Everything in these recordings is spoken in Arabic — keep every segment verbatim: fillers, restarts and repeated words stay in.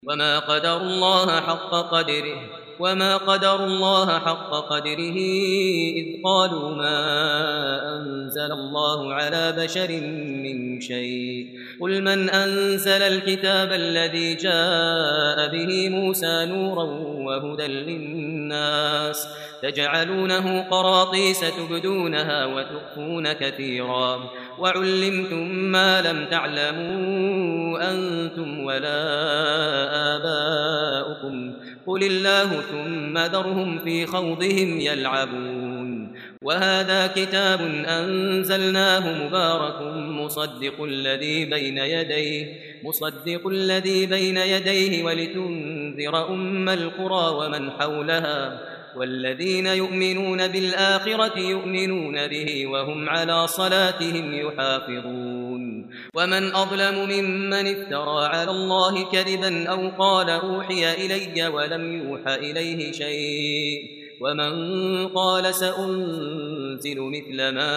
وما قدر الله حق قدره وما قدر الله حق قدره إذ قالوا ما أنزل الله على بشر من شيء قل من أنزل الكتاب الذي جاء به موسى نورا وهدى للناس تجعلونه قراطيس تبدونها وتخفون كثيرا وعلمتم ما لم تعلموا أنتم ولا آباؤكم قل الله ثم ذرهم في خوضهم يلعبون وهذا كتاب أنزلناه مبارك مصدق الذي بين يديه مصدق الذي بين يديه ولتنذر أم القرى ومن حولها والذين يؤمنون بالآخرة يؤمنون به وهم على صلاتهم يحافظون ومن أظلم ممن افترى على الله كذبا أو قال أوحي إلي ولم يوحى إليه شيء ومن قال سأنزل مثل ما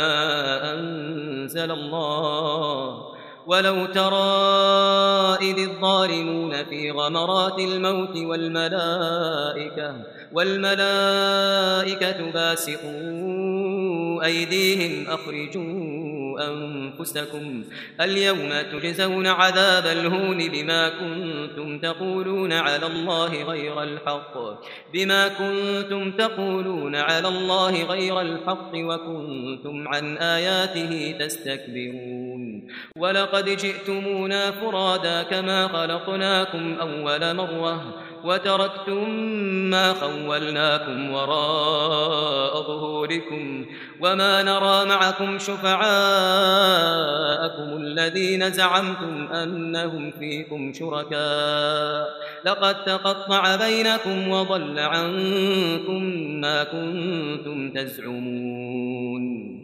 أنزل الله ولو ترى إذ الظالمون في غمرات الموت والملائكة والملائكة باسطوا أيديهم أخرجوا أنفسكم اليوم تجزون عذاب الهون بما كنتم تقولون على الله غير الحق بما كنتم تقولون على الله غير الحق وكنتم عن آياته تستكبرون ولقد جئتمونا فرادا كما خلقناكم أول مرة وتركتم ما خولناكم وراء ظهوركم وما نرى معكم شفعاءكم الذين زعمتم أنهم فيكم شركاء لقد تقطع بينكم وضل عنكم ما كنتم تزعمون